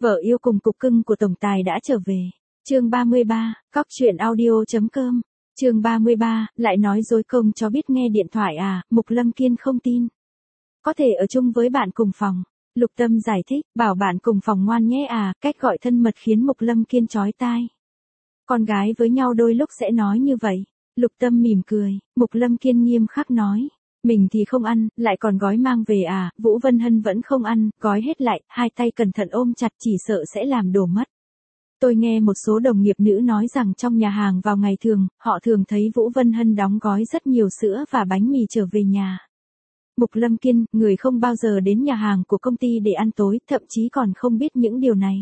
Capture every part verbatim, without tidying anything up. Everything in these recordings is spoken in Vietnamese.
Vợ yêu cùng cục cưng của tổng tài đã trở về. Chương ba mươi ba, cóc truyện audio chấm com. Chương ba mươi ba, lại nói dối công cho biết nghe điện thoại à, Mục Lâm Kiên không tin. Có thể ở chung với bạn cùng phòng. Lục Tâm giải thích, bảo bạn cùng phòng ngoan nhé à, cách gọi thân mật khiến Mục Lâm Kiên chói tai. Con gái với nhau đôi lúc sẽ nói như vậy. Lục Tâm mỉm cười, Mục Lâm Kiên nghiêm khắc nói. Mình thì không ăn, lại còn gói mang về à, Vũ Vân Hân vẫn không ăn, gói hết lại, hai tay cẩn thận ôm chặt chỉ sợ sẽ làm đổ mất. Tôi nghe một số đồng nghiệp nữ nói rằng trong nhà hàng vào ngày thường, họ thường thấy Vũ Vân Hân đóng gói rất nhiều sữa và bánh mì trở về nhà. Mục Lâm Kiên, người không bao giờ đến nhà hàng của công ty để ăn tối, thậm chí còn không biết những điều này.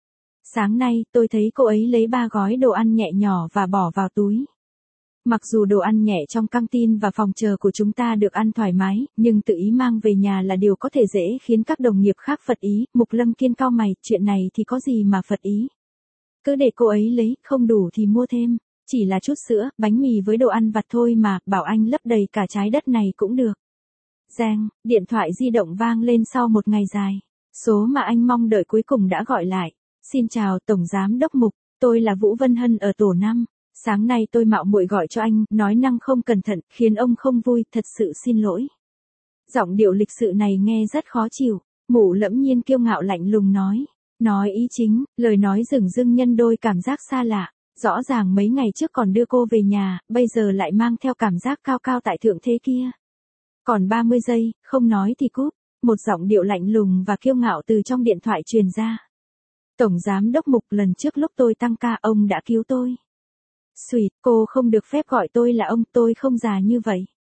Sáng nay, tôi thấy cô ấy lấy ba gói đồ ăn nhẹ nhỏ và bỏ vào túi. Mặc dù đồ ăn nhẹ trong căng tin và phòng chờ của chúng ta được ăn thoải mái, nhưng tự ý mang về nhà là điều có thể dễ khiến các đồng nghiệp khác phật ý. Mục Lâm Kiên cau mày, chuyện này thì có gì mà phật ý. Cứ để cô ấy lấy, không đủ thì mua thêm. Chỉ là chút sữa, bánh mì với đồ ăn vặt thôi mà, bảo anh lấp đầy cả trái đất này cũng được. Giang, điện thoại di động vang lên sau một ngày dài. Số mà anh mong đợi cuối cùng đã gọi lại. Xin chào Tổng Giám Đốc Mục, tôi là Vũ Vân Hân ở tổ năm. Sáng nay tôi mạo muội gọi cho anh, nói năng không cẩn thận, khiến ông không vui, thật sự xin lỗi. Giọng điệu lịch sự này nghe rất khó chịu. Mụ Lẫm Nhiên kiêu ngạo lạnh lùng nói. Nói ý chính, lời nói dửng dưng nhân đôi cảm giác xa lạ. Rõ ràng mấy ngày trước còn đưa cô về nhà, bây giờ lại mang theo cảm giác cao cao tại thượng thế kia. Còn ba mươi giây, không nói thì cúp. Một giọng điệu lạnh lùng và kiêu ngạo từ trong điện thoại truyền ra. Tổng Giám Đốc Mục, lần trước lúc tôi tăng ca ông đã cứu tôi. Xùi, cô không được phép gọi tôi là ông, tôi không già như vậy.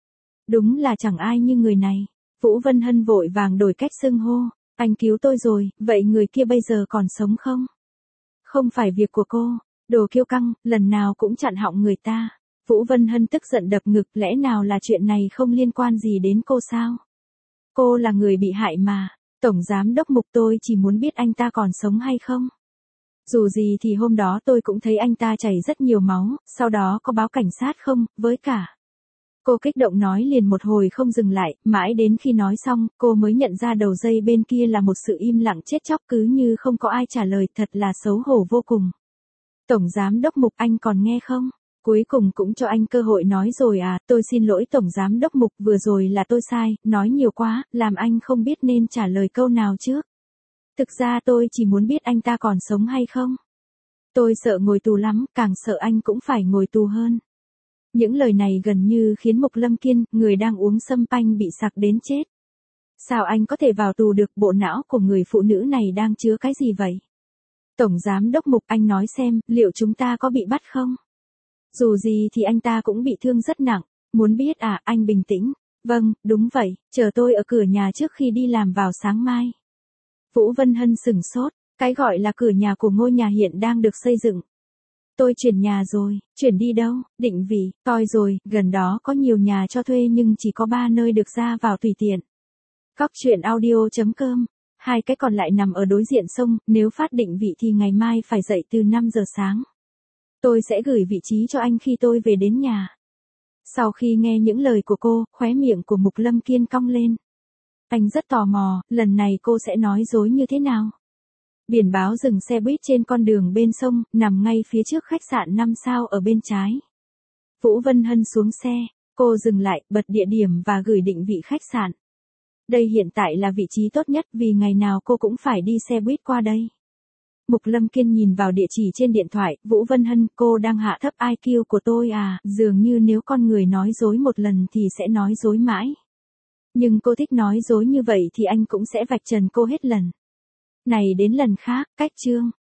Đúng là chẳng ai như người này. Vũ Vân Hân vội vàng đổi cách xưng hô. Anh cứu tôi rồi, vậy người kia bây giờ còn sống không? Không phải việc của cô. Đồ kiêu căng, lần nào cũng chặn họng người ta. Vũ Vân Hân tức giận đập ngực, lẽ nào là chuyện này không liên quan gì đến cô sao? Cô là người bị hại mà. Tổng Giám Đốc Mục, tôi chỉ muốn biết anh ta còn sống hay không. Dù gì thì hôm đó tôi cũng thấy anh ta chảy rất nhiều máu, sau đó có báo cảnh sát không, với cả. Cô kích động nói liền một hồi không dừng lại, mãi đến khi nói xong, cô mới nhận ra đầu dây bên kia là một sự im lặng chết chóc cứ như không có ai trả lời, thật là xấu hổ vô cùng. Tổng Giám Đốc Mục, anh còn nghe không? Cuối cùng cũng cho anh cơ hội nói rồi à, tôi xin lỗi Tổng Giám Đốc Mục, vừa rồi là tôi sai, nói nhiều quá, làm anh không biết nên trả lời câu nào trước. Thực ra tôi chỉ muốn biết anh ta còn sống hay không. Tôi sợ ngồi tù lắm, càng sợ anh cũng phải ngồi tù hơn. Những lời này gần như khiến Mục Lâm Kiên, người đang uống sâm panh bị sặc đến chết. Sao anh có thể vào tù được, bộ não của người phụ nữ này đang chứa cái gì vậy? Tổng Giám Đốc Mục, anh nói xem, liệu chúng ta có bị bắt không? Dù gì thì anh ta cũng bị thương rất nặng. Muốn biết à, anh bình tĩnh. Vâng, đúng vậy, chờ tôi ở cửa nhà trước khi đi làm vào sáng mai. Vũ Vân Hân sửng sốt, cái gọi là cửa nhà của ngôi nhà hiện đang được xây dựng. Tôi chuyển nhà rồi, chuyển đi đâu, định vị, coi rồi, gần đó có nhiều nhà cho thuê nhưng chỉ có ba nơi được ra vào tùy tiện. Cóc truyện audio chấm com, hai cái còn lại nằm ở đối diện sông, nếu phát định vị thì ngày mai phải dậy từ năm giờ sáng. Tôi sẽ gửi vị trí cho anh khi tôi về đến nhà. Sau khi nghe những lời của cô, khóe miệng của Mục Lâm Kiên cong lên. Anh rất tò mò, lần này cô sẽ nói dối như thế nào? Biển báo dừng xe buýt trên con đường bên sông, nằm ngay phía trước khách sạn năm sao ở bên trái. Vũ Vân Hân xuống xe, cô dừng lại, bật địa điểm và gửi định vị khách sạn. Đây hiện tại là vị trí tốt nhất vì ngày nào cô cũng phải đi xe buýt qua đây. Mục Lâm Kiên nhìn vào địa chỉ trên điện thoại, Vũ Vân Hân, cô đang hạ thấp i kiu của tôi à, dường như nếu con người nói dối một lần thì sẽ nói dối mãi. Nhưng cô thích nói dối như vậy thì anh cũng sẽ vạch trần cô hết lần này đến lần khác, cách chương.